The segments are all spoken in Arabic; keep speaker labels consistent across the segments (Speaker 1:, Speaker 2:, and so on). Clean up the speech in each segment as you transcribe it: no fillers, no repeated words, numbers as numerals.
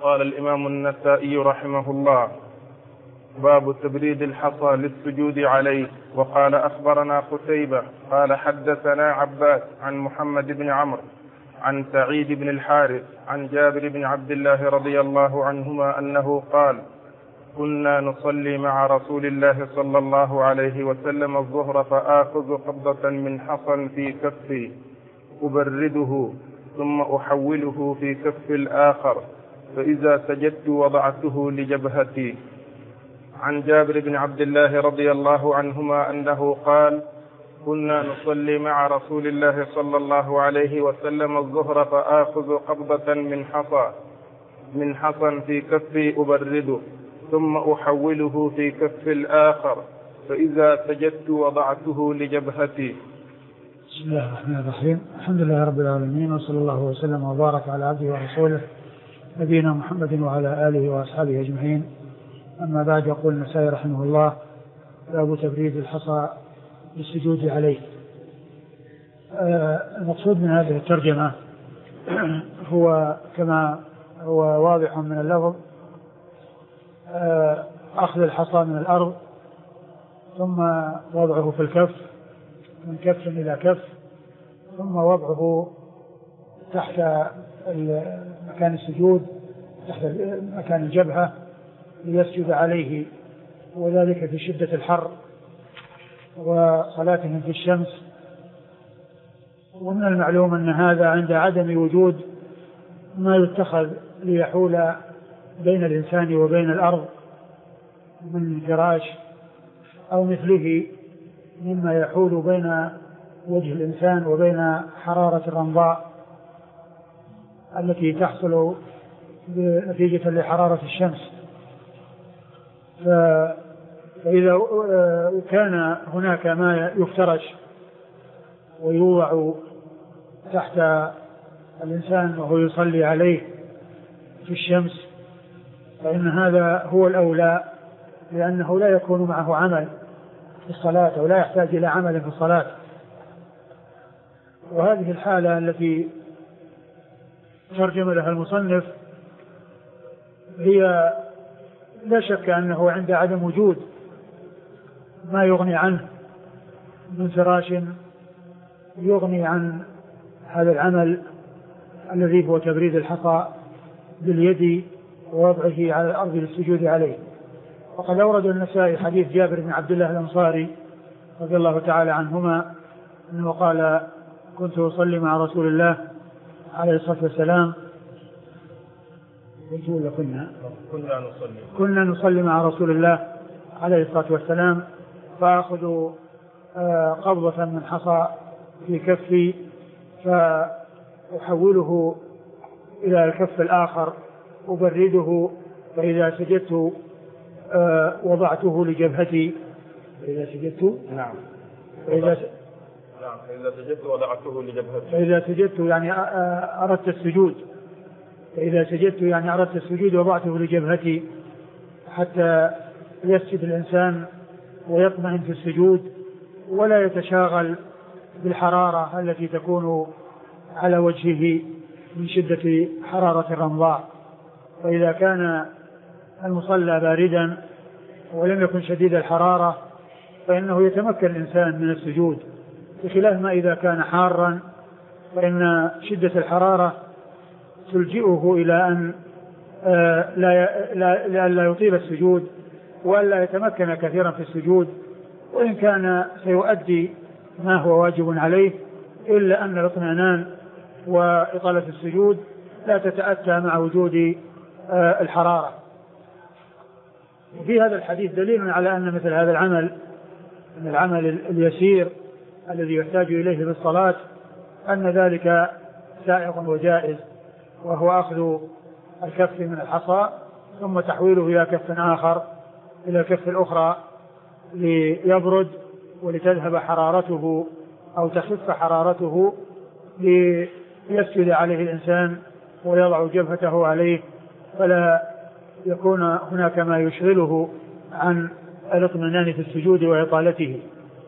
Speaker 1: قال الإمام النسائي رحمه الله: باب تبريد الحصى للسجود عليه. وقال أخبرنا قتيبة قال حدثنا عباس عن محمد بن عمرو عن سعيد بن الحارث عن جابر بن عبد الله رضي الله عنهما أنه قال: كنا نصلي مع رسول الله صلى الله عليه وسلم الظهر فآخذ قبضة من حصى في كفي أبرده ثم أحوله في كف الآخر، فإذا سجدت وضعته لجبهتي. عن جابر بن عبد الله رضي الله عنهما أنه قال: كنا نصلي مع رسول الله صلى الله عليه وسلم الظهر فآخذ قبضة من حصى في كفي أبرده ثم أحوله في كف الآخر، فإذا سجدت وضعته لجبهتي.
Speaker 2: بسم الله الرحمن الرحيم. الحمد لله رب العالمين، وصلى الله وسلم وبارك على عبده ورسوله نبينا محمد وعلى آله وأصحابه أجمعين. أما بعد، يقول النسائي رحمه الله: باب تبريد الحصى للسجود عليه. المقصود من هذه الترجمة هو كما هو واضح من اللفظ أخذ الحصى من الأرض ثم وضعه في الكف من كف إلى كف، ثم وضعه تحت مكان السجود، تحت مكان الجبهة ليسجد عليه، وذلك في شدة الحر وصلاتهم في الشمس. ومن المعلوم أن هذا عند عدم وجود ما يتخذ ليحول بين الإنسان وبين الأرض من فراش أو مثله مما يحول بين وجه الإنسان وبين حرارة الرمضاء التي تحصل نتيجة لحرارة الشمس. فإذا كان هناك ما يفترش ويوضع تحت الإنسان وهو يصلي عليه في الشمس، فإن هذا هو الأولى، لأنه لا يكون معه عمل في الصلاة ولا يحتاج إلى عمل في الصلاة. وهذه الحالة التي ترجم لها المصنف هي لا شك أنه عند عدم وجود ما يغني عنه من فراش يغني عن هذا العمل الذي هو تبريد الحصى باليد ووضعه على الأرض للسجود عليه. وقد أورد النسائي حديث جابر بن عبد الله الأنصاري رضي الله تعالى عنهما أنه قال: كنت أصلي مع رسول الله عليه الصلاة والسلام كنا نصلي مع رسول الله عليه الصلاة والسلام فأخذ قبضة من حصى في كفي فأحوله إلى الكف الآخر أبرده، فإذا سجدت وضعته لجبهتي. فإذا سجدت
Speaker 1: وضعته لجبهتي.
Speaker 2: فإذا سجدت يعني أردت السجود. فإذا سجدت يعني أردت السجود وضعته لجبهتي حتى يسجد الإنسان ويطمئن في السجود ولا يتشاغل بالحرارة التي تكون على وجهه من شدة حرارة الرمضاء. فإذا كان المصلى باردا ولم يكن شديد الحرارة فإنه يتمكن الإنسان من السجود، بخلاف ما إذا كان حارا فإن شدة الحرارة تلجئه إلى أن لا يطيل السجود وألا يتمكن كثيرا في السجود، وإن كان سيؤدي ما هو واجب عليه، إلا أن الاطمئنان وإطالة السجود لا تتأتى مع وجود الحرارة. وفي هذا الحديث دليل على أن مثل هذا العمل من العمل اليسير الذي يحتاج إليه في الصلاة أن ذلك سائغ وجائز، وهو أخذ الكف من الحصى ثم تحويله إلى كف آخر إلى الكف الأخرى ليبرد ولتذهب حرارته أو تخف حرارته ليسجد عليه الإنسان ويضع جبهته عليه فلا يكون هناك ما يشغله عن الاطمئنان في السجود وإطالته.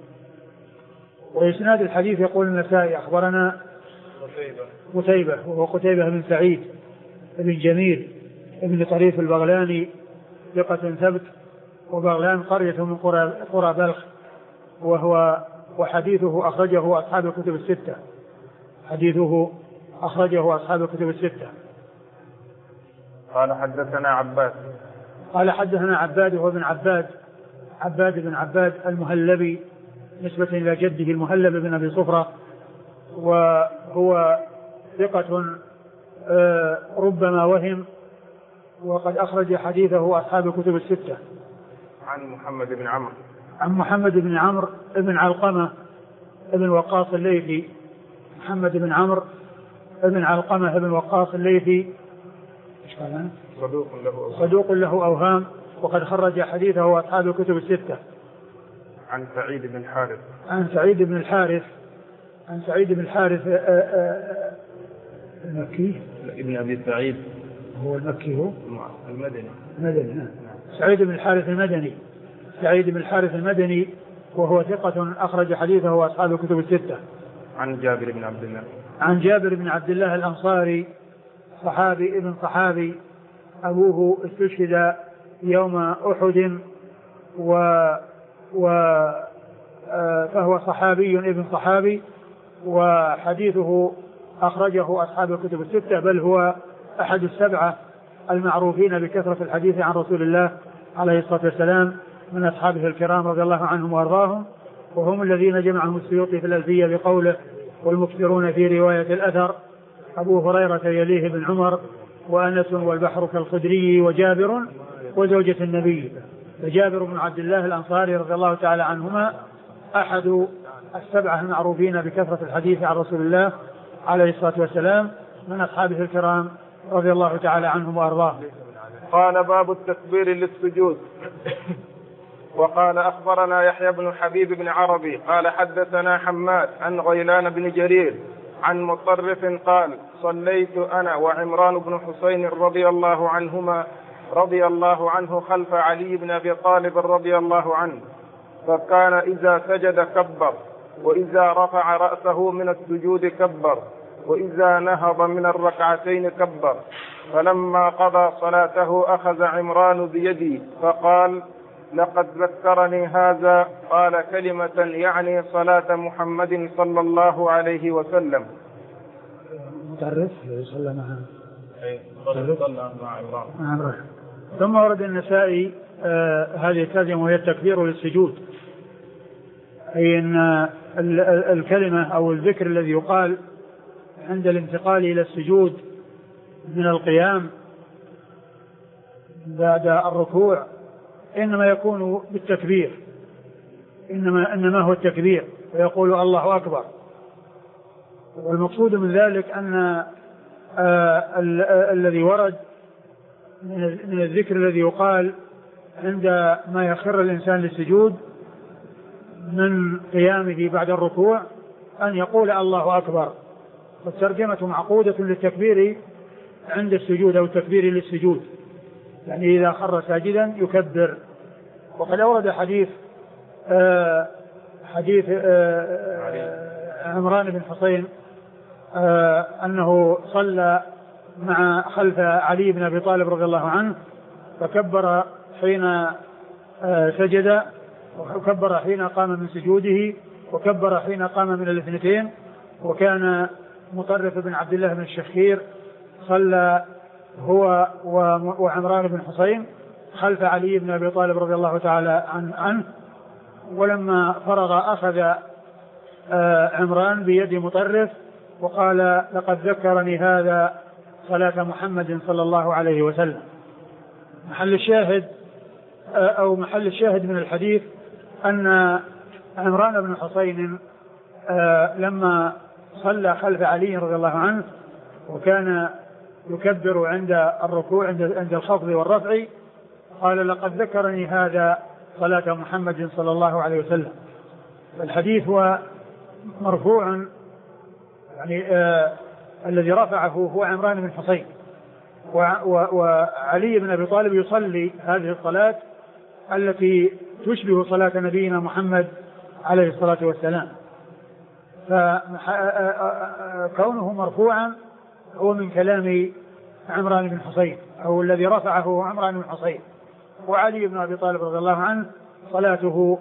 Speaker 2: وإسناد الحديث يقول النسائي: أخبرنا قتيبة وهو قتيبة بن سعيد بن جميل ابن طريف البغلاني ثقة ثبت، وبغلان قرية من قرى بلخ، وحديثه أخرجه أصحاب الكتب الستة. حديثه أخرجه أصحاب الكتب الستة.
Speaker 1: قال حدثنا عباد.
Speaker 2: قال حدثنا عباد وهو ابن عباد بن عباد المهلبي نسبة إلى جده المهلب بن أبي صفرة، وهو ثقة ربما وهم، وقد أخرج حديثه أصحاب الكتب الستة.
Speaker 1: عن محمد بن عمرو.
Speaker 2: عن محمد بن عمرو بن علقمة بن وقاص الليثي. محمد بن عمرو بن علقمة بن وقاص الليثي صدوق له أوهام، وقد خرج حديثه أصحاب الكتب الستة.
Speaker 1: عن سعيد بن الحارث.
Speaker 2: عن سعيد بن الحارث المكي
Speaker 1: ابن أبي سعيد.
Speaker 2: هو المكي، هو
Speaker 1: المدني.
Speaker 2: سعيد بن الحارث المدني وهو ثقة أخرج حديثه أصحاب الكتب الستة.
Speaker 1: عن جابر بن عبد الله الأنصاري صحابي ابن صحابي، أبوه استشهد يوم أحد، فهو صحابي ابن صحابي، وحديثه أخرجه أصحاب الكتب الستة، بل هو أحد السبعة المعروفين بكثرة الحديث عن رسول الله عليه الصلاة والسلام من أصحابه الكرام رضي الله عنهم وأرضاهم، وهم الذين جمعهم السيوطي في الألفية بقوله: والمكثرون في رواية الأثر أبو هريرة يليه بن عمر وأنس والبحر كالخدري وجابر وزوجة النبي. فجابر بن عبد الله الأنصاري رضي الله تعالى عنهما أحد السبعة المعروفين بكثرة الحديث عن رسول الله عليه الصلاة والسلام من أصحابه الكرام رضي الله تعالى عنهم وأرضاهم. قال: باب التكبير للسجود. وقال: أخبرنا يحيى بن حبيب بن عربي قال: حدثنا حماد عن غيلان بن جرير عن مطرف قال: صليت أنا وعمران بن حسين رضي الله عنه خلف علي بن أبي طالب رضي الله عنه، فكان إذا سجد كبر، وإذا رفع رأسه من السجود كبر، وإذا نهض من الركعتين كبر. فلما قضى صلاته أخذ عمران بيدي فقال: لقد ذكرني هذا. قال كلمة يعني صلاة محمد صلى الله عليه وسلم.
Speaker 2: متعرف صلى
Speaker 1: مع عمران.
Speaker 2: ثم ورد النسائي هذه الترجمة وهي التكبير للسجود، أي أن الكلمة أو الذكر الذي يقال عند الانتقال إلى السجود من القيام بعد الركوع إنما يكون بالتكبير، إنما هو التكبير، ويقول الله أكبر. والمقصود من ذلك أن الذي ورد من الذكر الذي يقال عندما يخر الإنسان للسجود من قيامه بعد الركوع أن يقول الله أكبر. والترجمة معقودة للتكبير عند السجود أو التكبير للسجود، يعني إذا خر ساجدا يكبر. وقد أورد حديث عمران بن حسين أنه صلى خلف علي بن أبي طالب رضي الله عنه، فكبر حين سجد، وكبر حين قام من سجوده، وكبر حين قام من الاثنتين. وكان مطرف بن عبد الله بن الشخير صلى هو وعمران بن حسين خلف علي بن أبي طالب رضي الله تعالى عنه. ولما فرغ أخذ عمران بيد مطرف وقال: لقد ذكرني هذا صلاة محمد صلى الله عليه وسلم. محل الشاهد من الحديث أن عمران بن حسين لما صلى خلف علي رضي الله عنه وكان يكبر عند الركوع عند الخفض والرفع، قال: لقد ذكرني هذا صلاة محمد صلى الله عليه وسلم. الحديث هو مرفوع، يعني الذي رفعه هو عمران بن حسين، وعلي بن أبي طالب يصلي هذه الصلاة التي تشبه صلاة نبينا محمد عليه الصلاة والسلام. فكونه مرفوعا هو من كلام عمران بن حصين، أو الذي رفعه عمران بن حصين. وعلي بن أبي طالب رضي الله عنه صلاته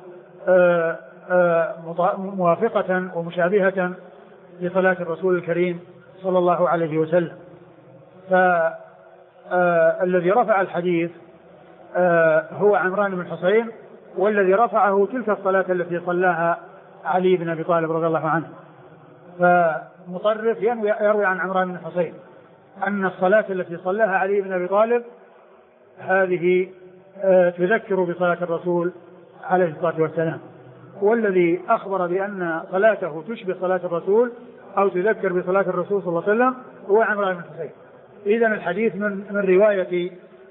Speaker 2: موافقة ومشابهة لصلاة الرسول الكريم صلى الله عليه وسلم. فالذي رفع الحديث هو عمران بن حصين، والذي رفعه تلك الصلاة التي صلاها علي بن أبي طالب رضي الله عنه. فمطرف يروي عن عمران بن حصين أن الصلاة التي صلاها علي بن أبي طالب هذه تذكر بصلاة الرسول عليه الصلاة والسلام، والذي أخبر بأن صلاته تشبه صلاة الرسول أو تذكر بصلاة الرسول صلى الله عليه وسلم هو عمران بن حصين. إذن الحديث من رواية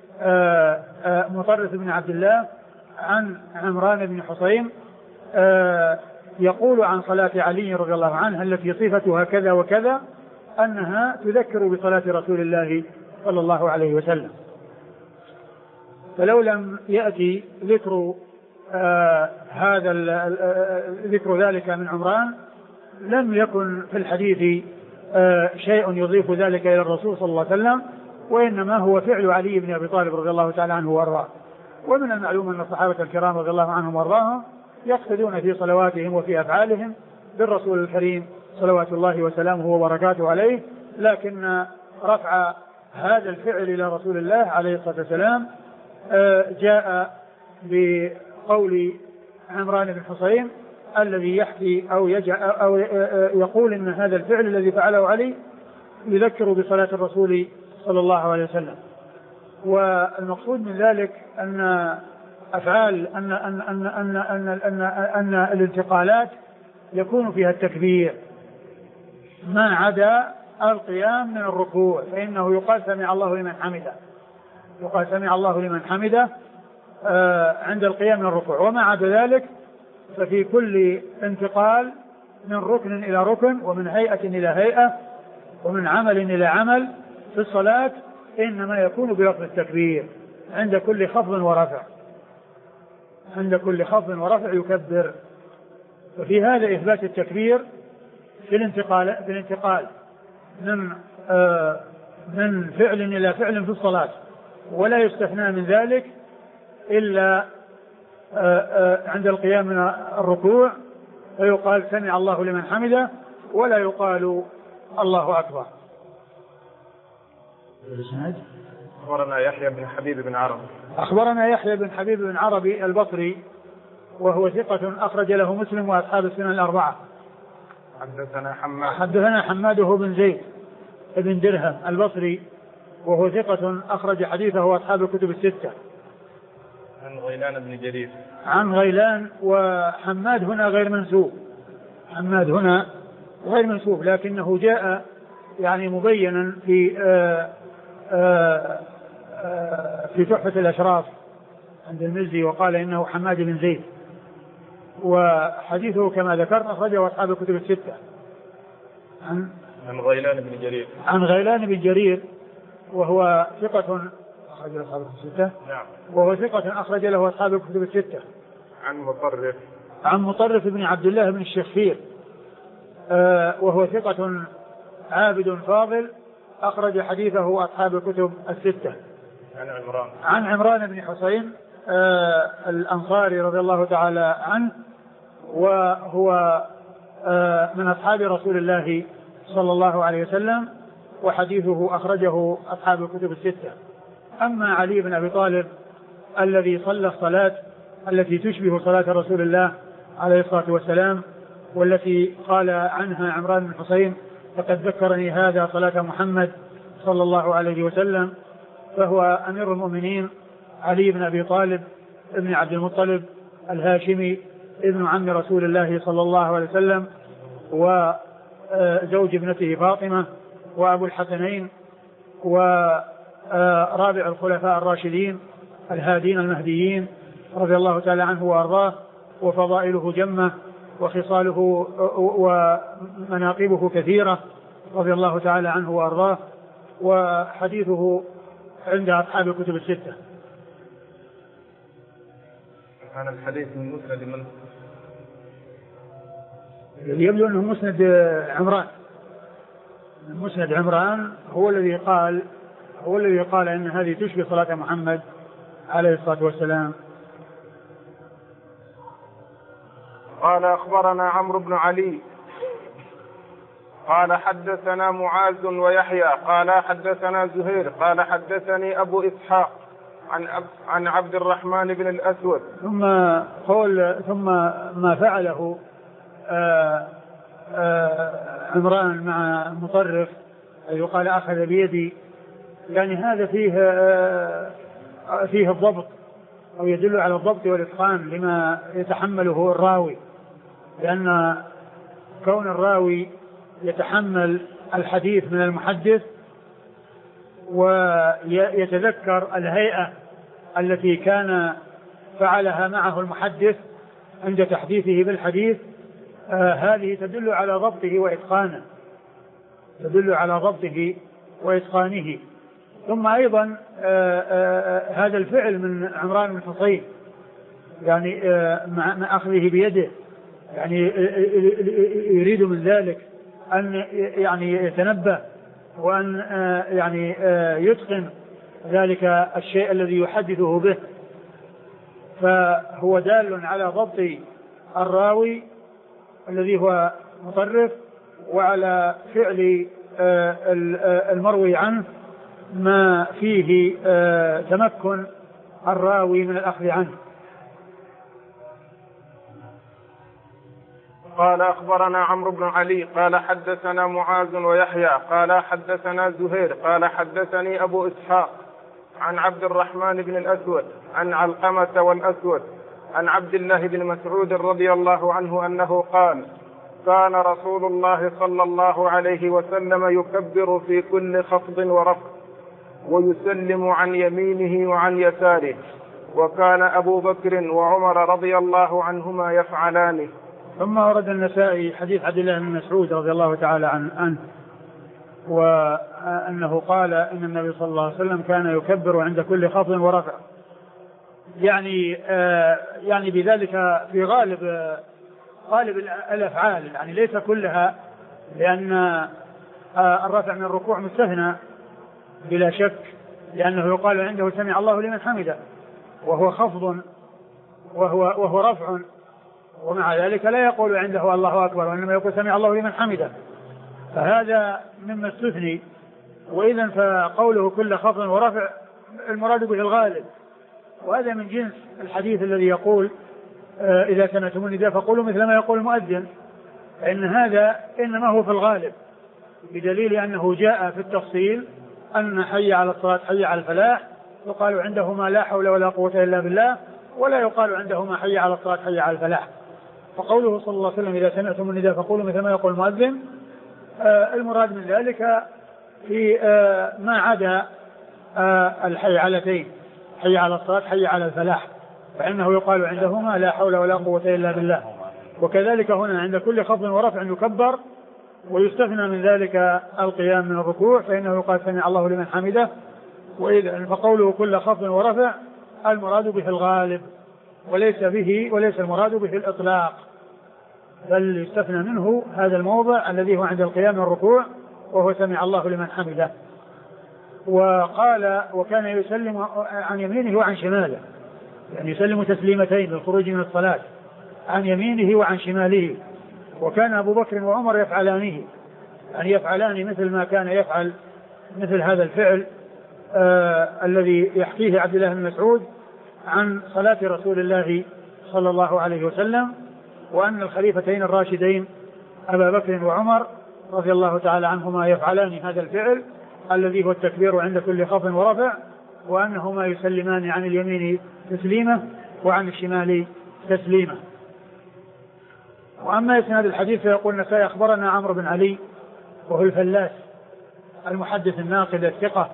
Speaker 2: مطرف بن عبد الله عن عمران بن حصين يقول عن صلاة علي رضي الله عنه التي صفتها كذا وكذا أنها تذكر بصلاة رسول الله صلى الله عليه وسلم. فلو لم يأتي ذكر ذلك من عمران لم يكن في الحديث شيء يضيف ذلك إلى الرسول صلى الله عليه وسلم، وإنما هو فعل علي بن أبي طالب رضي الله تعالى عنه وأرضاه. ومن المعلوم أن الصحابة الكرام رضي الله عنهم وأرضاهم يقتدون في صلواتهم وفي أفعالهم بالرسول الكريم صلوات الله وسلامه وبركاته عليه، لكن رفع هذا الفعل إلى رسول الله عليه الصلاة والسلام جاء بقول عمران بن حصين الذي يحكي أو يقول إن هذا الفعل الذي فعله علي يذكر بصلاة الرسول صلى الله عليه وسلم. والمقصود من ذلك أن أفعال أن الانتقالات يكون فيها التكبير ما عدا القيام من الركوع، فإنه يقال سمع الله لمن حمده، يقال سمع الله لمن حمده عند القيام من الركوع. وما عدا ذلك ففي كل انتقال من ركن إلى ركن ومن هيئة إلى هيئة ومن عمل إلى عمل في الصلاة إنما يكون بلفظ التكبير عند كل خفض ورفع، عند كل خفض ورفع يكبر. وفي هذا إثبات التكبير في الانتقال من فعل إلى فعل في الصلاة، ولا يستثنى من ذلك إلا عند القيام من الركوع فيقال سمع الله لمن حمده ولا يقال الله أكبر.
Speaker 1: أخبرنا يحيى بن حبيب بن عربي.
Speaker 2: أخبرنا يحيى بن حبيب بن عربي البصري وهو ثقة أخرج له مسلم وأصحاب السنن الأربعة. حدثنا حماد هو بن زيد بن درهم البصري وهو ثقة أخرج حديثه وأصحاب الكتب الستة.
Speaker 1: عن غيلان بن جرير.
Speaker 2: عن غيلان، وحماد هنا غير منسوب، حماد هنا غير منسوب، لكنه جاء يعني مبينا في تحفة الأشراف عند المزي وقال إنه حماد بن زيد، وحديثه كما ذكرنا أخرجه أصحاب الكتب الستة.
Speaker 1: عن غيلان بن جرير.
Speaker 2: عن غيلان بن جرير وهو ثقة أخرج له أصحاب الكتب الستة.
Speaker 1: نعم.
Speaker 2: وهو ثقة أخرج له أصحاب الكتب الستة.
Speaker 1: عن
Speaker 2: مطرف بن عبد الله بن الشخير وهو ثقة عابد فاضل أخرج حديثه أصحاب الكتب الستة. عن عمران بن حصين الأنصاري رضي الله تعالى عنه، وهو من أصحاب رسول الله صلى الله عليه وسلم، وحديثه أخرجه أصحاب الكتب الستة. أما علي بن أبي طالب الذي صلى الصلاة التي تشبه صلاة رسول الله عليه الصلاة والسلام والتي قال عنها عمران بن حصين فقد ذكرني هذا صلاة محمد صلى الله عليه وسلم، فهو أمير المؤمنين علي بن أبي طالب ابن عبد المطلب الهاشمي ابن عم رسول الله صلى الله عليه وسلم، وزوج ابنته فاطمة، وأبو الحسنين، ورابع الخلفاء الراشدين الهادين المهديين رضي الله تعالى عنه وأرضاه. وفضائله جمة وخصاله ومناقبه كثيرة رضي الله تعالى عنه وأرضاه، وحديثه عند أصحاب الكتب الستة.
Speaker 1: عن الحديث من مسند من
Speaker 2: يبدو أنه مسند عمران. مسند عمران هو الذي قال هو الذي قال إن هذه تشبه صلاة محمد عليه الصلاة والسلام.
Speaker 1: قال أخبرنا عمرو بن علي قال حدثنا معاذ ويحيى قال حدثنا زهير قال حدثني أبو إسحاق عن عبد الرحمن بن الأسود.
Speaker 2: ثم ما فعله عمران مع مطرف أي قال أخذ بيدي، يعني هذا فيه الضبط أو يدل على الضبط والإتقان لما يتحمله الراوي، لأن كون الراوي يتحمل الحديث من المحدث ويتذكر الهيئة التي كان فعلها معه المحدث عند تحديثه بالحديث، هذه تدل على ضبطه وإتقانه، تدل على ضبطه وإتقانه. ثم أيضا هذا الفعل من عمران بن حصين يعني مع أخذه بيده، يعني يريد من ذلك أن يعني يتنبه وأن يعني يتقن ذلك الشيء الذي يحدثه به، فهو دال على ضبط الراوي الذي هو مطرف وعلى فعل المروي عنه ما فيه تمكن الراوي من الأخذ عنه.
Speaker 1: قال أخبرنا عمرو بن علي قال حدثنا معاذ ويحيى قال حدثنا زهير قال حدثني أبو إسحاق عن عبد الرحمن بن الأسود عن علقمة والأسود عن عبد الله بن مسعود رضي الله عنه أنه قال كان رسول الله صلى الله عليه وسلم يكبر في كل خفض ورفع ويسلم عن يمينه وعن يساره، وكان أبو بكر وعمر رضي الله عنهما يفعلانه.
Speaker 2: ثم ورد النسائي حديث عبد الله بن مسعود رضي الله تعالى عنه وأنه قال إن النبي صلى الله عليه وسلم كان يكبر عند كل خفض ورفع، يعني بذلك في غالب الأفعال، يعني ليس كلها، لأن الرفع من الركوع مستثنى بلا شك، لأنه يقال عنده سمع الله لمن حمده وهو خفض وهو رفع، ومع ذلك لا يقول عنده الله أكبر وإنما يقول سمع الله لمن حمده، فهذا مما استثني. وإذن فقوله كل خفض ورفع المراد به الغالب، وهذا من جنس الحديث الذي يقول إذا سمعتم النداء فقولوا مثل ما يقول المؤذن، فإن هذا إنما هو في الغالب، بدليل أنه جاء في التفصيل أن حي على الصلاة حي على الفلاح يقال عندهما لا حول ولا قوة إلا بالله، ولا يقال عندهما حي على الصلاة حي على الفلاح. فقوله صلى الله عليه وسلم إذا سمعتم النداء فقولوا مثل ما يقول المؤذن، المراد من ذلك في ما عدا الحي علتين، حي على الصلاة حي على الفلاح، فإنه يقال عندهما لا حول ولا قوة إلا بالله. وكذلك هنا عند كل خفض ورفع يكبر، ويستثنى من ذلك القيام من الركوع فإنه يقال سمع الله لمن حمده. فقوله كل خفض ورفع المراد به الغالب وليس المراد به الإطلاق، بل يستثنى منه هذا الموضع الذي هو عند القيام من الركوع وهو سمع الله لمن حمده. وقال وكان يسلم عن يمينه وعن شماله، يعني يسلم تسليمتين للخروج من الصلاة عن يمينه وعن شماله، وكان أبو بكر وعمر يفعلانه، يعني يفعلان مثل ما كان يفعل مثل هذا الفعل الذي يحكيه عبد الله بن مسعود عن صلاة رسول الله صلى الله عليه وسلم، وأن الخليفتين الراشدين أبا بكر وعمر رضي الله تعالى عنهما يفعلان هذا الفعل الذي هو التكبير عند كل خفض ورفع، وأنهما يسلمان عن اليمين تسليمة وعن الشمال تسليمة. وأما إسناد الحديث فيقول النسائي أخبرنا عمرو بن علي وهو الفلاس المحدث الناقد الثقة،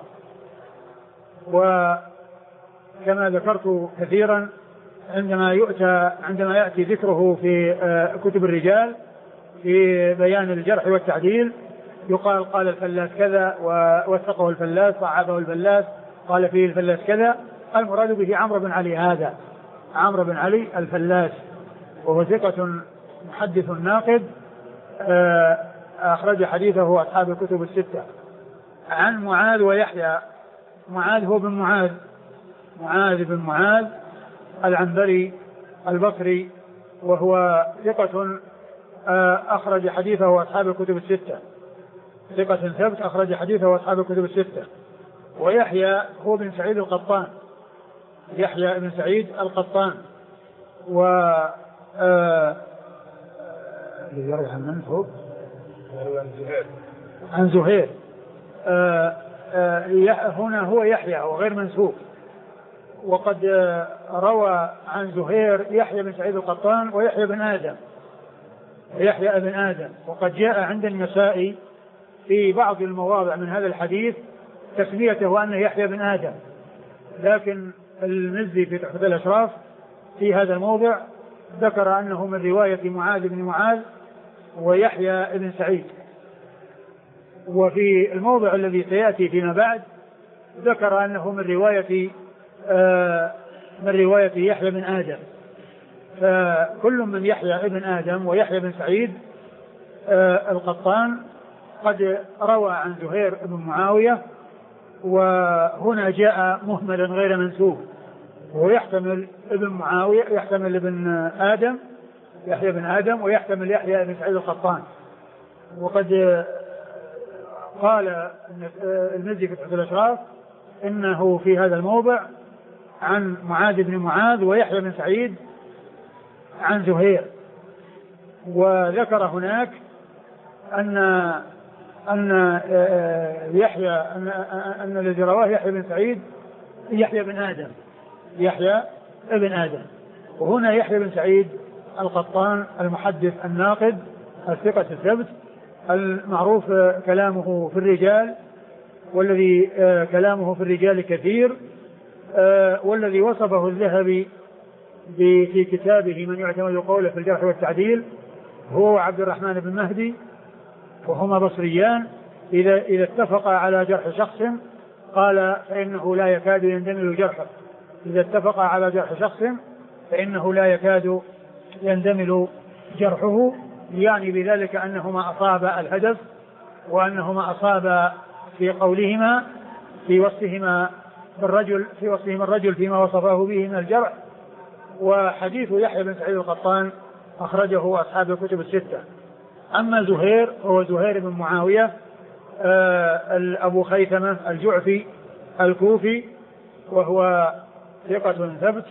Speaker 2: وكما ذكرت كثيرا عندما يأتي ذكره في كتب الرجال في بيان الجرح والتعديل يقال قال الفلاس كذا ووثقه الفلاس صعبه الفلاس قال فيه الفلاس كذا، المراد به عمرو بن علي، هذا عمرو بن علي الفلاس، وهو ثقة محدث ناقد أخرج حديثه أصحاب الكتب الستة. عن معاذ ويحيى معاذ هو بن معاذ بن معاذ العنبري البصري، وهو ثقة أخرج حديثه أصحاب الكتب الستة، ثقة ثبت أخرج حديثه أصحاب الكتب الستة. ويحيى هو بن سعيد القطان، يحيى بن سعيد القطان، و يروي عن من هو؟ عن زهير. هنا هو يحيى وغير منسوب، وقد روى عن زهير يحيى بن سعيد القطان ويحيى بن آدم، وقد جاء عند النسائي في بعض المواضع من هذا الحديث تسميته أنه يحيى بن آدم، لكن المزي في تحفة الأشراف في هذا الموضع ذكر أنه من رواية معاذ بن معاذ ويحيى بن سعيد. وفي الموضع الذي سيأتي فيما بعد ذكر أنه من رواية يحيى بن آدم. فكل من يحيى بن آدم ويحيى بن سعيد القطان قد روى عن زهير بن معاوية، وهنا جاء مهملا غير منسوب، ويحتمل ابن معاوية، يحتمل ابن آدم يحيى بن آدم، ويحتمل يحيى بن سعيد القطان. وقد قال المزي في تحفة الأشراف إنه في هذا الموضع عن معاذ بن معاذ ويحيى بن سعيد عن زهير، وذكر هناك أن الذي رواه يحيى بن سعيد يحيى بن آدم. وهنا يحيى بن سعيد القطان المحدث الناقد الثقة الثبت المعروف كلامه في الرجال، والذي كلامه في الرجال كثير، والذي وصفه الذهبي في كتابه من يعتمد قوله في الجرح والتعديل هو عبد الرحمن بن مهدي، وهما بصريان إذا اتفقا على جرح شخص قال فإنه لا يكاد يندمل جرحه، إذا اتفقا على جرح شخص فإنه لا يكاد يندمل جرحه، يعني بذلك أنهما أصاب الهدف، وأنهما أصاب في قولهما في وصفهما الرجل فيما وصفه به من الجرح. وحديث يحيى بن سعيد القطان أخرجه أصحاب الكتب الستة. أما زهير هو زهير بن معاوية أبو خيثمة الجعفي الكوفي، وهو ثقة ثبت،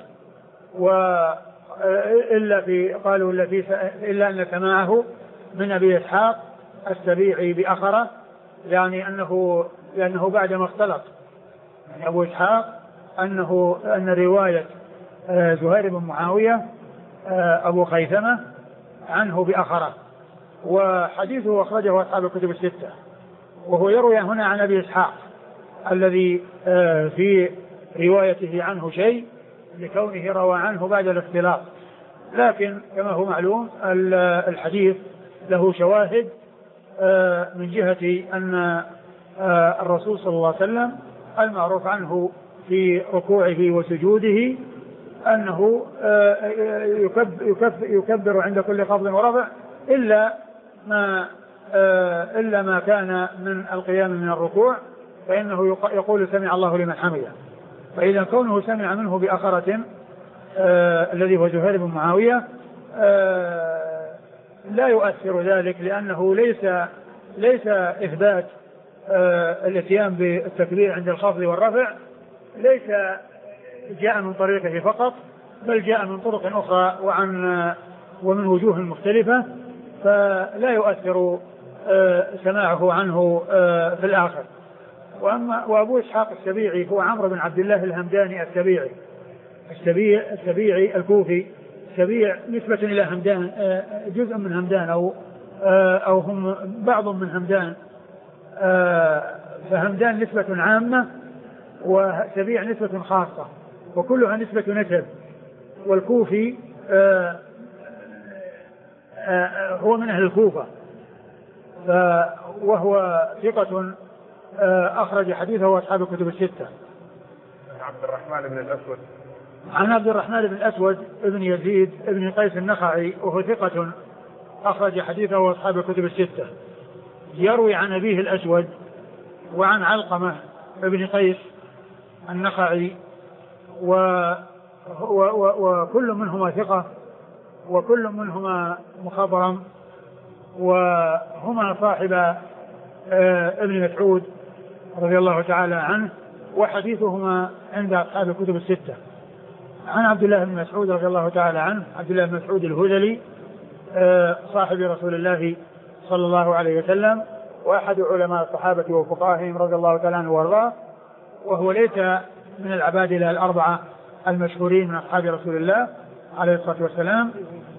Speaker 2: إلا أن سماعه من أبي إسحاق السبيعي بأخره، يعني لأنه بعدما اختلط أبو إسحاق أن رواية زهير بن معاوية أبو خيثمة عنه بأخره، وحديثه أخرجه أصحاب الكتب الستة. وهو يروي هنا عن أبي إسحاق الذي في روايته عنه شيء لكونه روى عنه بعد الاختلاط، لكن كما هو معلوم الحديث له شواهد من جهة أن الرسول صلى الله عليه وسلم المعروف عنه في ركوعه وسجوده أنه يكبر عند كل خفض ورفع إلا ما كان من القيام من الركوع، فإنه يقول سمع الله لمن حمده. فإذا كونه سمع منه بأخرة الذي هو زهير بن معاوية لا يؤثر ذلك، لأنه ليس إثبات الاتيان بالتكبير عند الخفض والرفع ليس جاء من طريقه فقط، بل جاء من طرق أخرى ومن وجوه مختلفة، فلا يؤثر سماعه عنه في الآخر. وأبو إسحاق السبيعي هو عمرو بن عبد الله الهمداني السبيعي الكوفي. سبيع نسبة إلى همدان، جزء من همدان أو هم بعض من همدان، فهمدان نسبة عامة وسبيع نسبة خاصة، وكلها نسبة نسب. والكوفي هو من أهل الكوفة، وهو ثقة أخرج حديثه أصحاب الكتب الستة.
Speaker 1: عبد الرحمن بن الأسود،
Speaker 2: عن عبد الرحمن بن الأسود ابن يزيد ابن قيس النخعي، وهو ثقة أخرج حديثه أصحاب الكتب الستة. يروي عن أبيه الأسود وعن علقمة ابن قيس النخعي، وكل منهما ثقة، وكل منهما مخضرم، وهما صاحب ابن مسعود رضي الله تعالى عنه، وحديثهما عند أصحاب الكتب الستة. عن عبد الله بن مسعود رضي الله تعالى عنه، عبد الله بن مسعود الهذلي صاحب رسول الله صلى الله عليه وسلم، وأحد علماء الصحابة وفقهاهم رضي الله تعالى عنه وارضاه، وهو ليس من العبادلة الأربعة المشهورين من أصحاب رسول الله عليه الصلاة والسلام،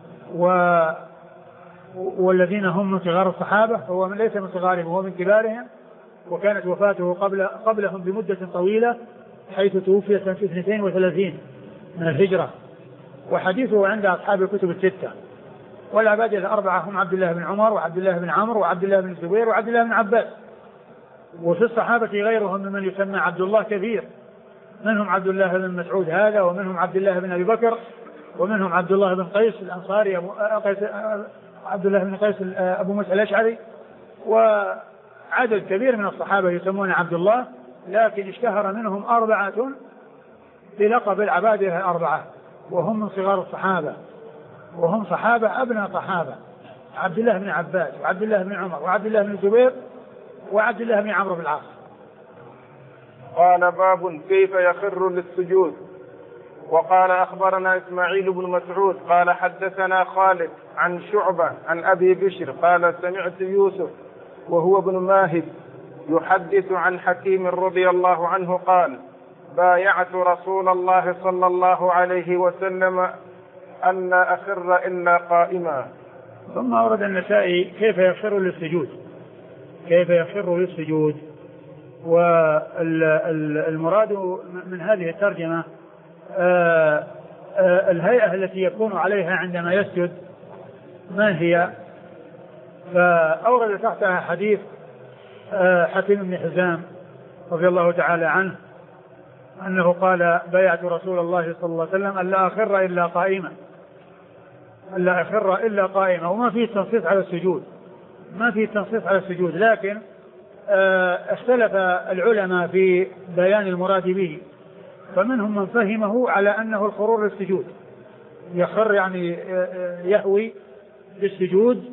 Speaker 2: والذين هم من صغار الصحابة، هو من ليس من صغارهم، هو من كبارهم، وكانت وفاته قبلهم بمدة طويلة، حيث توفي سنة 32 من الهجرة، وحديثه عند أصحاب الكتب الستة. والعبادلة الأربعة هم عبد الله بن عمر، وعبد الله بن عمرو، وعبد الله بن الزبير، وعبد الله بن عباس. وفي الصحابة غيرهم ممن يسمى عبد الله كثير، منهم عبد الله بن مسعود هذا، ومنهم عبد الله بن أبي بكر، ومنهم عبد الله بن قيس الأنصاري، عبد الله بن قيس أبو موسى الأشعري، وعدد كبير من الصحابة يسمون عبد الله، لكن اشتهر منهم 4 بلقب العبادلة الأربعة، وهم من صغار الصحابة، وهم صحابة أبناء صحابة، عبد الله بن عباس، وعبد الله بن عمر، وعبد الله بن الزبير، وعبد الله بن عمرو بن العاص.
Speaker 1: قال باب كيف يخر للسجود. وقال أخبرنا إسماعيل بن مسعود قال حدثنا خالد عن شعبة عن أبي بشر قال سمعت يوسف وهو ابن ماهب يحدث عن حكيم رضي الله عنه قال بايعت رسول الله صلى الله عليه وسلم أن لا أخر إلا قائما.
Speaker 2: ثم أورد النسائي كيف يخر للسجود، كيف يخر للسجود. والمراد من هذه الترجمة الهيئة التي يكون عليها عندما يسجد ما هي. فأورد تحتها حديث حكيم بن حزام رضي الله تعالى عنه أنه قال بايعت رسول الله صلى الله عليه وسلم أن لا أخر إلا قائما، أن لا أخر إلا قائما. وما فيه تنصيص على السجود، ما فيه تنصيص على السجود، لكن اختلف العلماء في بيان المراد به، فمنهم من فهمه على أنه الخرور للسجود، يخر يعني يهوي بالسجود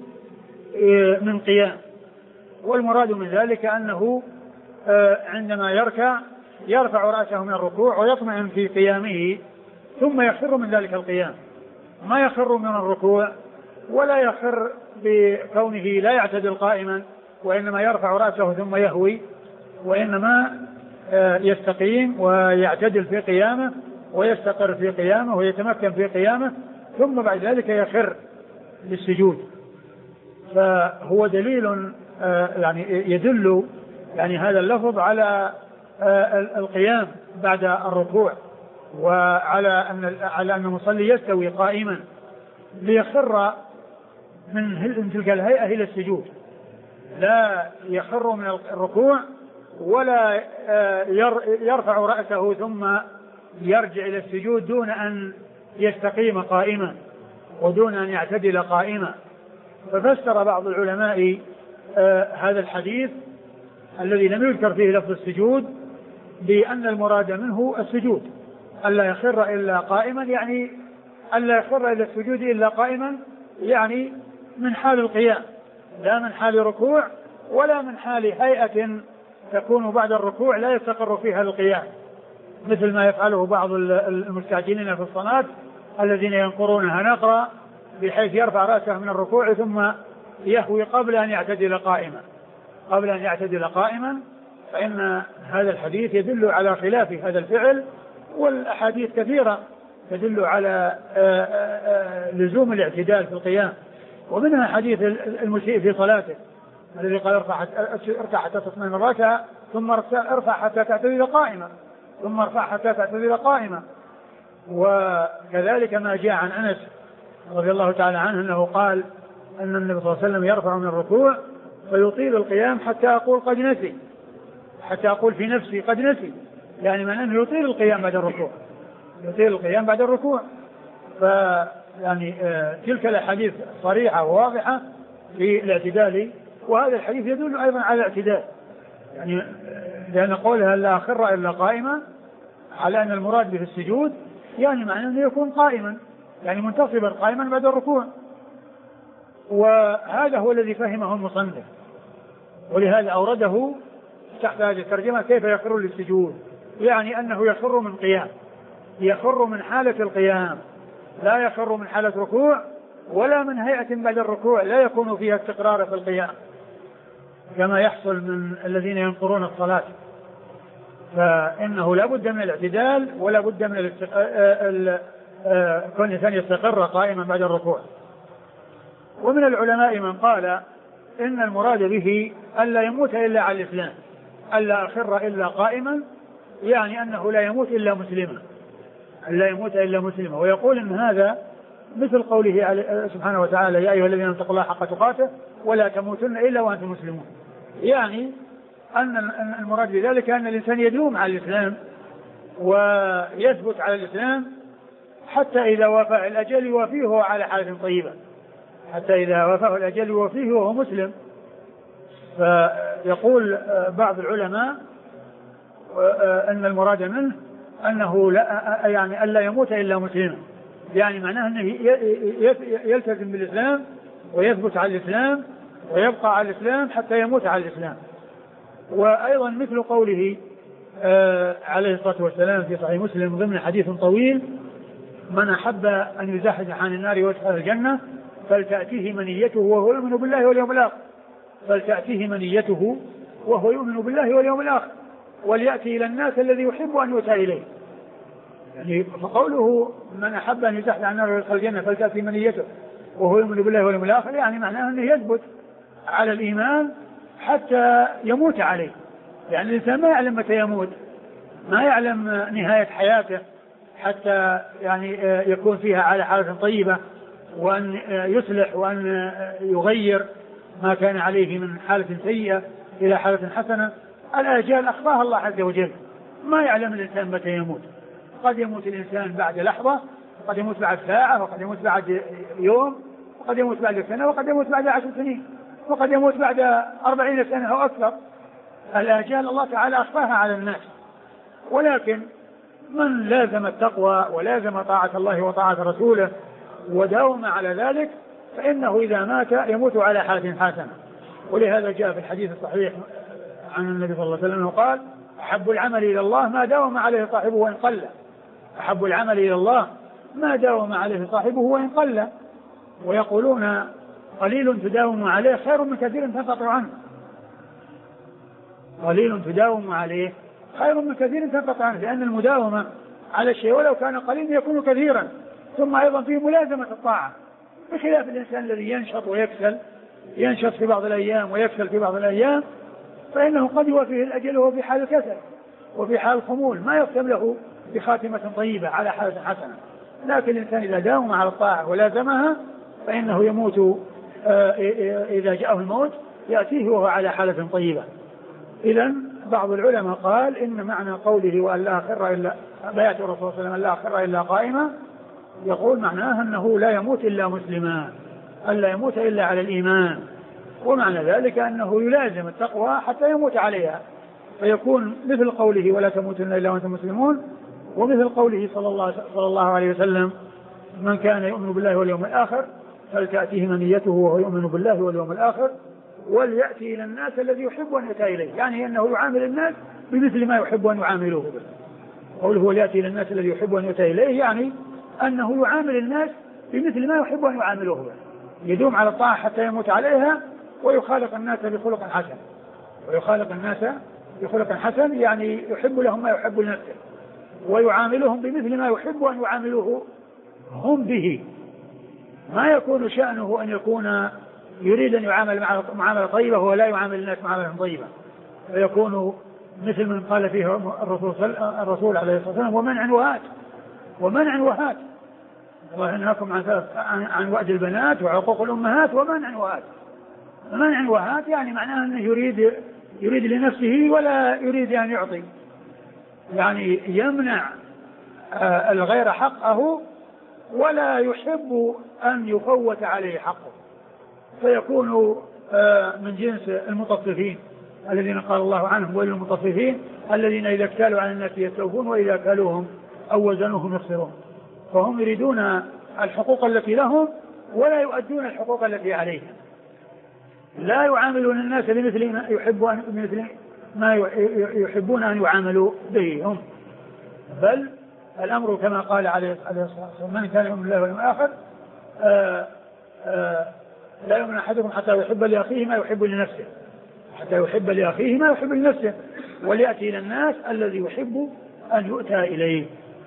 Speaker 2: من قيام، والمراد من ذلك أنه عندما يرفع رأسه من الركوع ويطمئن في قيامه ثم يخر من ذلك القيام، ما يخر من الركوع ولا يخر بكونه لا يعتدل قائما، وإنما يرفع رأسه ثم يهوي، وإنما يستقيم ويعتدل في قيامه ويستقر في قيامه ويتمكن في قيامه، ثم بعد ذلك يخر للسجود. فهو دليل يعني يدل يعني هذا اللفظ على القيام بعد الركوع، وعلى أن المصلي يستوي قائما ليخر من تلك الهيئة إلى السجود، لا يخر من الركوع ولا يرفع رأسه ثم يرجع إلى السجود دون أن يستقيم قائما ودون أن يعتدل قائما. ففسر بعض العلماء هذا الحديث الذي لم يذكر فيه لفظ السجود بأن المراد منه السجود، ألا يخر إلا قائما، يعني ألا يخر إلى السجود إلا قائما، يعني من حال القيام، لا من حال ركوع ولا من حال هيئة تكون بعد الركوع لا يستقر فيها القيام، مثل ما يفعله بعض المستعجلين في الصلاة الذين ينقرونها نقرا بحيث يرفع رأسه من الركوع ثم يهوي قبل أن يعتدل قائما، فإن هذا الحديث يدل على خلاف هذا الفعل، والأحاديث كثيرة تدل على لزوم الاعتدال في القيام، ومنها حديث المسيء في صلاته الذي قال ارفع حتى تطمئن ركعة ثم ارفع حتى تعتدل قائما وكذلك ما جاء عن أنس رضي الله تعالى عنه أنه قال أن النبي صلى الله عليه وسلم يرفع من الركوع فيطيل القيام حتى أقول قد نسي، حتى أقول في نفسي قد نسي، يعني من أنه يطيل القيام بعد الركوع. فيعني تلك الأحاديث صريحة وواضحة في الاعتدال، وهذا الحديث يدل أيضا على الاعتدال، يعني لأن قولها لا أخر إلا قائما على أن المراد به السجود يعني معناه أنه يكون قائما، يعني منتصبا قائما بعد الركوع، وهذا هو الذي فهمه المصنف، ولهذا أورده تحت هذه الترجمة كيف يخر للسجود، يعني أنه يخر من قيام، يخر من حالة القيام، لا يخر من حالة ركوع ولا من هيئة بعد الركوع لا يكون فيها استقرار في القيام كما يحصل من الذين ينقرون الصلاة. فإنه لا بد من الاعتدال ولا بد من كون الإنسان يستقر قائما بعد الركوع. ومن العلماء من قال إن المراد به ألا يموت إلا على الإسلام، ألا أخر إلا قائما، يعني أنه لا يموت إلا مسلما، لا يموت إلا مسلما. ويقول إن هذا مثل قوله سبحانه وتعالى يا أيها الذين اتقوا الله حق تقاته ولا تموتن إلا وأنتم مسلمون، يعني أن المراد بذلك أن الإنسان يدوم على الإسلام ويثبت على الإسلام حتى إذا وافى الأجل يوافيه على حالة طيبة، حتى إذا وافاه الأجل يوافيه وهو مسلم. فيقول بعض العلماء أن المراد منه أنه لا يعني ألا يموت إلا مسلما، يعني معناه أنه يلتزم بالإسلام ويثبت على الإسلام ويبقى على الإسلام حتى يموت على الإسلام. وأيضا مثل قوله عليه الصلاة والسلام في صحيح مسلم ضمن حديث طويل من أحب أن يزحزح عن النار ويدخل الجنة فلتأتيه منيته وهو يؤمن بالله واليوم الآخر، فلتأتيه منيته وهو يؤمن بالله واليوم الآخر وليأتي إلى الناس الذي يحب أن يؤتى إليه. يعني فقوله من أحب أن يزحزح عن النار ويدخل الجنة فلتأتيه منيته وهو يؤمن بالله واليوم الآخر، يعني معناه أنه يثبت على الإيمان حتى يموت عليه. يعني الإنسان ما يعلم متى يموت، ما يعلم نهاية حياته حتى يعني يكون فيها على حالة طيبة وأن يصلح وأن يغير ما كان عليه من حالة سيئة إلى حالة حسنة. الآجال أخفاها الله عز وجل، ما يعلم الإنسان متى يموت. قد يموت الإنسان بعد لحظة، وقد يموت بعد ساعة، وقد يموت بعد يوم، وقد يموت بعد سنة، وقد يموت بعد 10 سنين، وقد يموت بعد 40 سنة أو أكثر. الآجال الله تعالى أخفاها على الناس، ولكن من لازم التقوى ولازم طاعة الله وطاعة رسوله وداوم على ذلك فإنه إذا مات يموت على حالة حسنة. ولهذا جاء في الحديث الصحيح عن النبي صلى الله عليه وسلم قال أحب العمل إلى الله ما داوم عليه صاحبه وإن قل، أحب العمل إلى الله ما داوم عليه صاحبه وإن قل. ويقولون قليل تداوم عليه خير من كثير تنقطع عنه، قليل تداوم عليه خير من كثير تنقطع عنه، لأن المداومة على الشيء ولو كان قليلا يكون كثيرا. ثم أيضا فيه ملازمة الطاعة، بخلاف الإنسان الذي ينشط ويكسل، ينشط في بعض الأيام ويكسل في بعض الأيام، فإنه قد يوافيه الأجل وهو في حال الكسل وفي حال الخمول، ما يختم له بخاتمة طيبة على حالة حسنة. لكن الإنسان إذا داوم على الطاعة ولازمها فإنه يموت إذا جاءه الموت يأتيه وهو على حالة طيبة. إذن بعض العلماء قال إن معنى قوله وأن لا أخر إلا بيات الرسول صلى الله عليه وسلم لا أخر إلا قائما، يقول معناه أنه لا يموت إلا مسلما، ألا يموت إلا على الإيمان. ومعنى ذلك أنه يلازم التقوى حتى يموت عليها، فيكون مثل قوله ولا تموتن إلا وأنتم مسلمون، ومثل قوله صلى الله عليه وسلم من كان يؤمن بالله واليوم الآخر فلتأتيه منيته وهو يؤمن بالله واليوم الآخر وليأتي إلى الناس الذي يحب أن يأتي إليه، يعني أنه يعامل الناس بمثل ما يحب أن يعاملوه به. قوله وليأتي إلى الناس الذي يحب أن يأتي إليه يعني أنه يعامل الناس بمثل ما يحب أن يعاملوه به، يدوم على الطاعة حتى يموت عليها ويخالق الناس بخلق حسن، ويخالق الناس بخلق حسن يعني يحب لهم ما يحب لنفسه ويعاملهم بمثل ما يحب أن يعاملوه هم به. ما يكون شأنه أن يكون يريد أن يعامل معاملة طيبة وهو لا يعامل الناس معاملة طيبة، فيكون مثل من قال فيه الرسول عليه الصلاة والسلام ومنع وهات الله ينهاكم عن وأد البنات وعقوق الأمهات ومنع وهات يعني معناه أنه يريد لنفسه ولا يريد أن يعطي، يعني يمنع الغير حقه ولا يحب أن يفوت عليه حقه، فيكون من جنس المطففين الذين قال الله عنهم ويل للمطففين الذين إذا اكتالوا على الناس يستوفون وإذا كالوهم أو وزنوهم يخسرون. فهم يريدون الحقوق التي لهم ولا يؤدون الحقوق التي عليهم، لا يعاملون الناس بمثل ما يحبون أن يعاملوا بهم، بل الأمر كما قال عليه الصلاة والسلام من كان يؤمن بالله واليوم الآخر لا يؤمن أحدكم حتى يحب لأخيه ما يحب لنفسه، حتى يحب لأخيه ما يحب لنفسه وليأتي إلى الناس الذي يحب أن يؤتى إليه.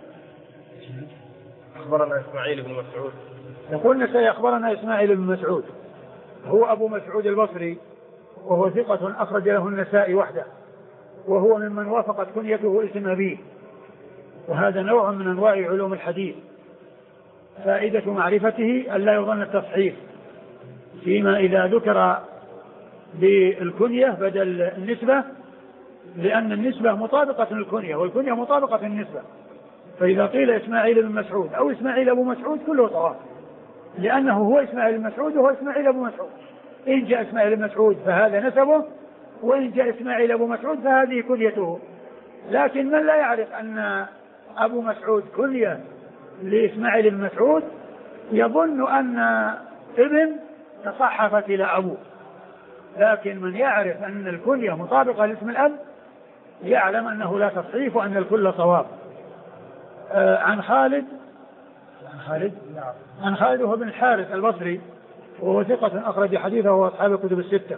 Speaker 1: أخبرنا إسماعيل بن مسعود.
Speaker 2: يقول النسائي أخبرنا إسماعيل بن مسعود هو أبو مسعود البصري وهو ثقة أخرج له النسائي وحده، وهو ممن وافقت كنيته اسم أبيه، وهذا نوع من أنواع علوم الحديث. فائدة معرفته أن لا يظن التصحيف فيما إذا ذكر بالكنية بدل النسبة، لأن النسبة مطابقة للكنية والكنية مطابقة للنسبة. فإذا قيل إسماعيل بن مسعود أو إسماعيل أبو مسعود كله صواب، لأنه هو إسماعيل بن مسعود وهو إسماعيل أبو مسعود. إن جاء إسماعيل بن مسعود فهذا نسبه، وإن جاء إسماعيل أبو مسعود فهذه كنيته. لكن من لا يعرف أن أبو مسعود كنية لإسماعيل بن مسعود يظن أن ابن تصحفت إلى أبوه، لكن من يعرف أن الكنية مطابقة لاسم الأب يعلم أنه لا تصحيف وأن الكل صواب. عن خالد هو بن الحارث البصري وهو ثقة أخرج حديثه وأصحاب الكتب الستة.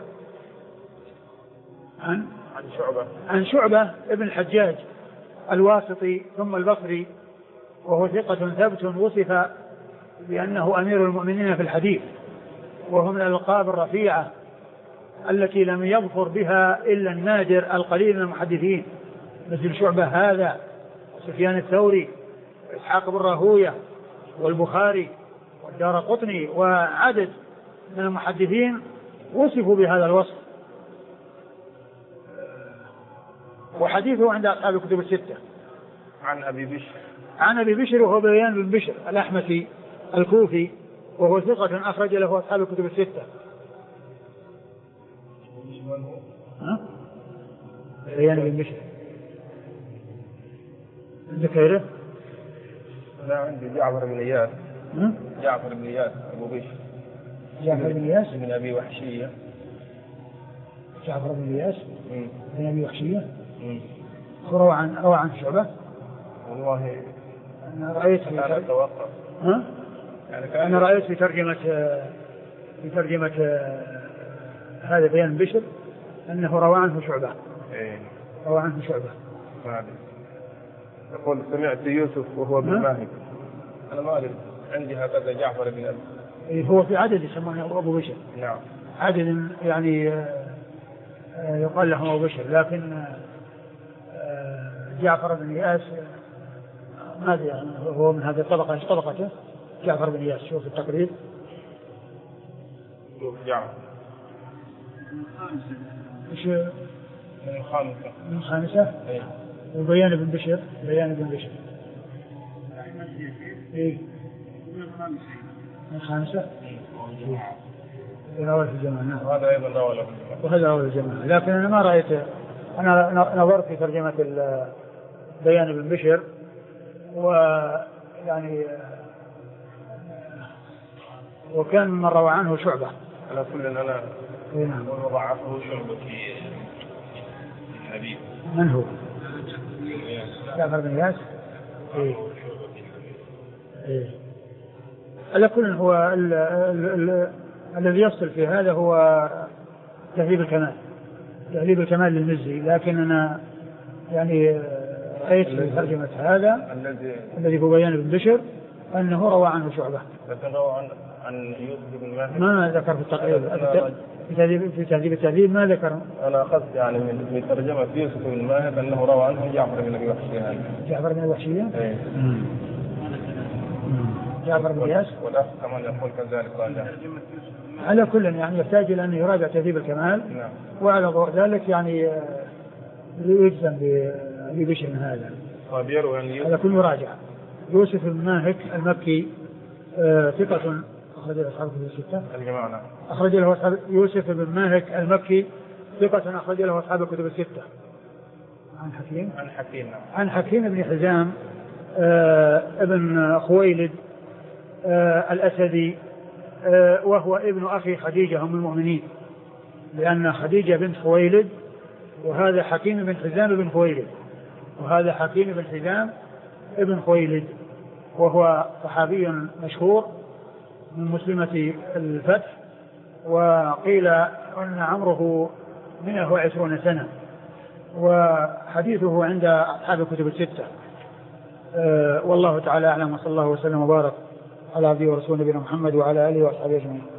Speaker 2: عن شعبة ابن الحجاج الواسطي ثم البصري وهو ثقة ثبت وصف بأنه أمير المؤمنين في الحديث، وهو من الألقاب الرفيعة التي لم يظفر بها إلا النادر القليل من المحدثين، مثل شعبة هذا وسفيان الثوري وإسحاق بن راهوية والبخاري والدارقطني وعدد من المحدثين وصفوا بهذا الوصف. وحديثه عند أصحاب الكتب الستة. عن أبي بشر وهو بيان بن بشر الأحمسي الكوفي وهو ثقة أخرج له أصحاب الكتب الستة. بيان بن بشر ذكره؟
Speaker 1: لا عندي جعفر بن إياس. جعفر بن إياس أبو بشر.
Speaker 2: جعفر بن إياس
Speaker 1: بن أبي وحشية.
Speaker 2: جعفر بن إياس بن أبي وحشية. روى عن شعبة.
Speaker 1: والله
Speaker 2: أنا رأيت في ترجمة هذا بيان بشر أنه روى عنه شعبة. روى عنه شعبة.
Speaker 1: يقول سمعت يوسف وهو بالماهد. أنا ما أعرف عندي هكذا جعفر بن أبي.
Speaker 2: هو في عدد يسمونه أبو بشر.
Speaker 1: نعم.
Speaker 2: عدد يعني يقال له أبو بشر، لكن جعفر بن إياس ماذا يعني هو من هذه الطبقة؟ ايش طبقته؟ جعفر بن إياس شوف التقريب.
Speaker 1: شوف جعفر
Speaker 2: ايش من الخامسة.
Speaker 1: ايه.
Speaker 2: وبيان بن بشر ايه من الخامسة. رواه الجماعة.
Speaker 1: وهذا أيضا رواه له.
Speaker 2: وهذا رواه الجماعة، لكن أنا ما رأيت. أنا نظرت في ترجمة بيان بن بشر ويعني وكان من روى عنه شعبة.
Speaker 1: على كل أنا
Speaker 2: نعم.
Speaker 1: وضعفه شعبة في الحديث.
Speaker 2: من هو؟ جعفر بن إياس. إيه. على كل هو الذي يصل في هذا هو تهذيب الكمال للمزي، لكن أنا يعني رأيت في ترجمة هذا الذي هو بيان بن بشر أنه روى عنه شعبة.
Speaker 1: لكن روى عن يوسف بن ماهر
Speaker 2: ما ذكر في التقريب في تهذيب التهذيب ما ذكر.
Speaker 1: أنا أخذت يعني من ترجمة يوسف بن ماهر أنه روى عنه جعفر بن أبي وحشية.
Speaker 2: جعفر بن أبي وحشية.
Speaker 1: إيه.
Speaker 2: جعفر بن إياس.
Speaker 1: والأخ كمان يقول كذلك قال.
Speaker 2: على كل يعني يحتاج إلى أن يراجع تهذيب الكمال.
Speaker 1: نعم.
Speaker 2: وعلى ضوء ذلك يعني يجزم بأبي بشر من هذا. على كل مراجع. يوسف بن ماهك المكي ثقة أخرج له أصحاب الكتب الستة.
Speaker 1: الجماعة.
Speaker 2: أخرج له أصحاب. يوسف بن ماهك المكي ثقة أخرج له أصحاب الكتب الستة. عن حكيم بن حزام ابن خويلد الأسدي، وهو ابن أخي خديجة أم المؤمنين، لأن خديجة بنت خويلد، وهذا حكيم بن حزام بن خويلد، وهذا حكيم بن حزام ابن خويلد، وهو صحابي مشهور من مسلمة الفتح، وقيل أن عمره 120 سنة، وحديثه عند أصحاب الكتب الستة. والله تعالى أعلم، وصلى الله وسلم وبارك على عبده ورسوله نبينا محمد وعلى آله وأصحابه أجمعين.